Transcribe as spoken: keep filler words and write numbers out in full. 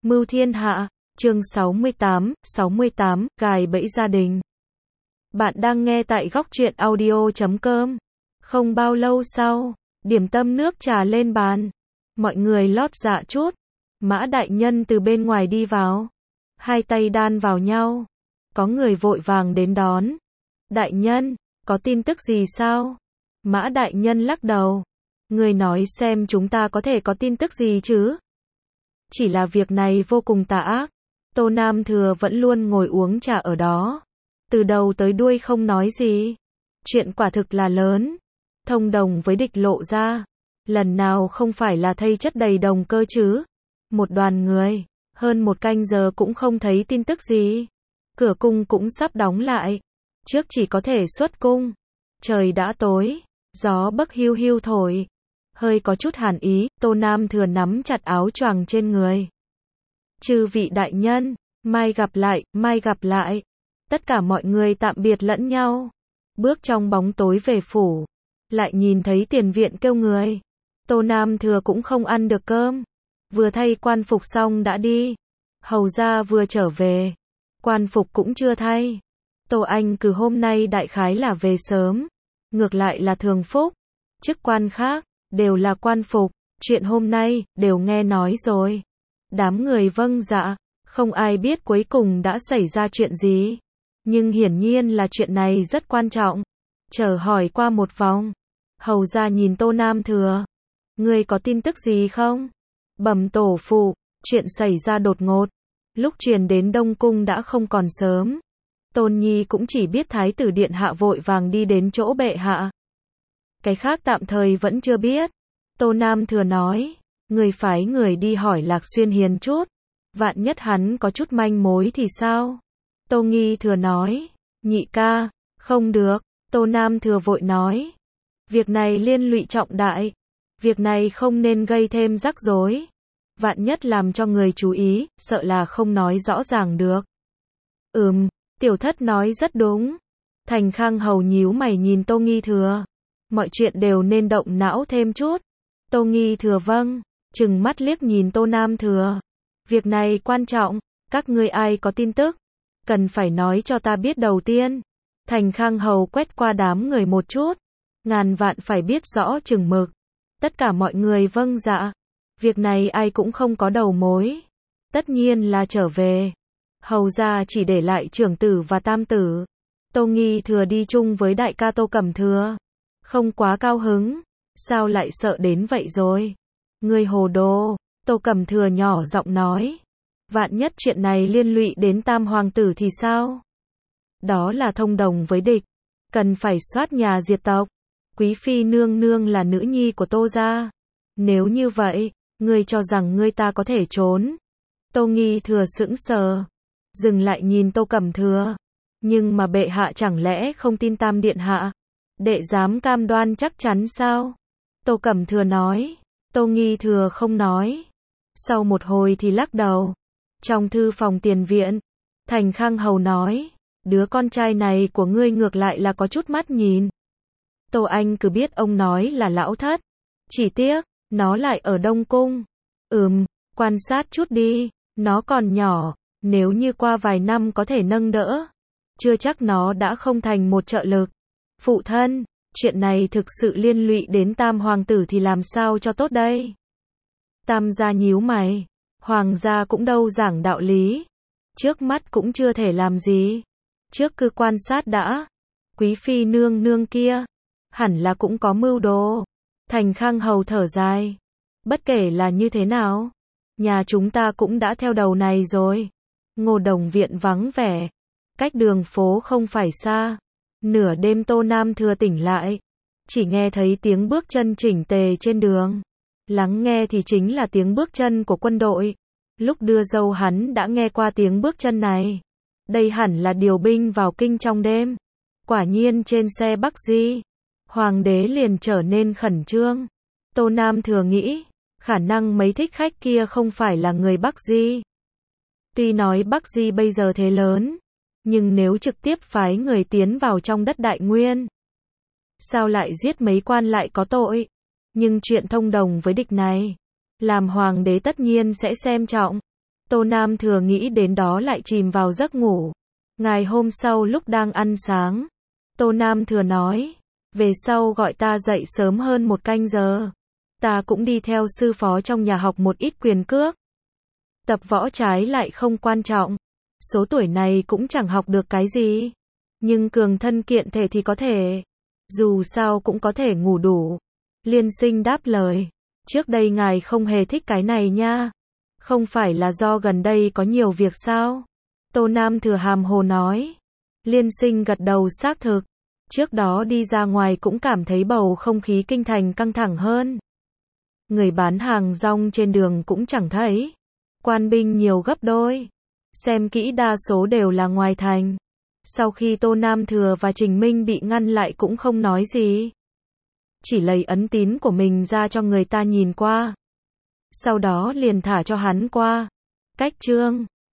Mưu thiên hạ, chương sáu mươi tám, sáu mươi tám, gài bẫy gia đình. Bạn đang nghe tại góc truyện audio chấm com. Không bao lâu sau, điểm tâm nước trà lên bàn. Mọi người lót dạ chút. Mã đại nhân từ bên ngoài đi vào. Hai tay đan vào nhau. Có người vội vàng đến đón. Đại nhân, có tin tức gì sao? Mã đại nhân lắc đầu. Người nói xem chúng ta có thể có tin tức gì chứ? Chỉ là việc này vô cùng tà ác. Tô Nam Thừa vẫn luôn ngồi uống trà ở đó. Từ đầu tới đuôi không nói gì. Chuyện quả thực là lớn. Thông đồng với địch lộ ra. Lần nào không phải là thây chất đầy đồng cơ chứ. Một đoàn người. Hơn một canh giờ cũng không thấy tin tức gì. Cửa cung cũng sắp đóng lại. Trước chỉ có thể xuất cung. Trời đã tối. Gió bấc hiu hiu thổi. Hơi có chút hàn ý, Tô Nam Thừa nắm chặt áo choàng trên người. Chư vị đại nhân, mai gặp lại, mai gặp lại. Tất cả mọi người tạm biệt lẫn nhau. Bước trong bóng tối về phủ. Lại nhìn thấy tiền viện kêu người. Tô Nam Thừa cũng không ăn được cơm. Vừa thay quan phục xong đã đi. Hầu ra vừa trở về. Quan phục cũng chưa thay. Tô Anh Cử hôm nay đại khái là về sớm. Ngược lại là Thường Phúc. Chức quan khác. Đều là quan phục, chuyện hôm nay, đều nghe nói rồi. Đám người vâng dạ, không ai biết cuối cùng đã xảy ra chuyện gì. Nhưng hiển nhiên là chuyện này rất quan trọng. Chờ hỏi qua một vòng. Hầu ra nhìn Tô Nam Thừa. Ngươi có tin tức gì không? Bẩm tổ phụ, chuyện xảy ra đột ngột. Lúc truyền đến Đông Cung đã không còn sớm. Tôn Nhi cũng chỉ biết Thái tử Điện Hạ vội vàng đi đến chỗ bệ hạ. Cái khác tạm thời vẫn chưa biết. Tô Nam Thừa nói, người phái người đi hỏi Lạc Xuyên Hiền chút. Vạn nhất hắn có chút manh mối thì sao? Tô Nghi Thừa nói, nhị ca, không được. Tô Nam Thừa vội nói, việc này liên lụy trọng đại. Việc này không nên gây thêm rắc rối. Vạn nhất làm cho người chú ý, sợ là không nói rõ ràng được. Ừm, tiểu thất nói rất đúng. Thành Khang Hầu nhíu mày nhìn Tô Nghi Thừa. Mọi chuyện đều nên động não thêm chút. Tô Nghi Thừa vâng, trừng mắt liếc nhìn Tô Nam Thừa. Việc này quan trọng, các ngươi ai có tin tức, cần phải nói cho ta biết đầu tiên. Thành Khang Hầu quét qua đám người một chút. Ngàn vạn phải biết rõ chừng mực. Tất cả mọi người vâng dạ. Việc này ai cũng không có đầu mối. Tất nhiên là trở về. Hầu ra chỉ để lại trưởng tử và tam tử. Tô Nghi Thừa đi chung với đại ca Tô Cẩm Thừa. Không quá cao hứng. Sao lại sợ đến vậy rồi? Ngươi hồ đồ. Tô Cẩm Thừa nhỏ giọng nói. Vạn nhất chuyện này liên lụy đến tam hoàng tử thì sao? Đó là thông đồng với địch. Cần phải soát nhà diệt tộc. Quý phi nương nương là nữ nhi của Tô gia. Nếu như vậy, ngươi cho rằng ngươi ta có thể trốn? Tô Nghi Thừa sững sờ. Dừng lại nhìn Tô Cẩm Thừa. Nhưng mà bệ hạ chẳng lẽ không tin tam điện hạ? Đệ dám cam đoan chắc chắn sao? Tô Cẩm Thừa nói. Tô Nghi Thừa không nói. Sau một hồi thì lắc đầu. Trong thư phòng tiền viện, Thành Khang Hầu nói. Đứa con trai này của ngươi ngược lại là có chút mắt nhìn. Tô Anh cứ biết ông nói là lão thất. Chỉ tiếc, nó lại ở Đông Cung. Ừm, quan sát chút đi. Nó còn nhỏ, nếu như qua vài năm có thể nâng đỡ. Chưa chắc nó đã không thành một trợ lực. Phụ thân, chuyện này thực sự liên lụy đến tam hoàng tử thì làm sao cho tốt đây? Tam gia nhíu mày. Hoàng gia cũng đâu giảng đạo lý. Trước mắt cũng chưa thể làm gì. Trước cứ quan sát đã. Quý phi nương nương kia. Hẳn là cũng có mưu đồ. Thành Khang Hầu thở dài. Bất kể là như thế nào. Nhà chúng ta cũng đã theo đầu này rồi. Ngô Đồng viện vắng vẻ. Cách đường phố không phải xa. Nửa đêm Tô Nam Thừa tỉnh lại. Chỉ nghe thấy tiếng bước chân chỉnh tề trên đường. Lắng nghe thì chính là tiếng bước chân của quân đội. Lúc đưa dâu hắn đã nghe qua tiếng bước chân này. Đây hẳn là điều binh vào kinh trong đêm. Quả nhiên trên xe Bắc Di. Hoàng đế liền trở nên khẩn trương. Tô Nam Thừa nghĩ. Khả năng mấy thích khách kia không phải là người Bắc Di. Tuy nói Bắc Di bây giờ thế lớn. Nhưng nếu trực tiếp phái người tiến vào trong đất Đại Nguyên. Sao lại giết mấy quan lại có tội? Nhưng chuyện thông đồng với địch này. Làm hoàng đế tất nhiên sẽ xem trọng. Tô Nam Thừa nghĩ đến đó lại chìm vào giấc ngủ. Ngày hôm sau lúc đang ăn sáng, Tô Nam Thừa nói, về sau gọi ta dậy sớm hơn một canh giờ. Ta cũng đi theo sư phó trong nhà học một ít quyền cước. Tập võ trái lại không quan trọng. Số tuổi này cũng chẳng học được cái gì. Nhưng cường thân kiện thể thì có thể. Dù sao cũng có thể ngủ đủ. Liên Sinh đáp lời. Trước đây ngài không hề thích cái này nha. Không phải là do gần đây có nhiều việc sao? Tô Nam Thừa hàm hồ nói. Liên Sinh gật đầu xác thực. Trước đó đi ra ngoài cũng cảm thấy bầu không khí kinh thành căng thẳng hơn. Người bán hàng rong trên đường cũng chẳng thấy. Quan binh nhiều gấp đôi. Xem kỹ đa số đều là ngoài thành. Sau khi Tô Nam Thừa và Trình Minh bị ngăn lại cũng không nói gì. Chỉ lấy ấn tín của mình ra cho người ta nhìn qua. Sau đó liền thả cho hắn qua. Cách chương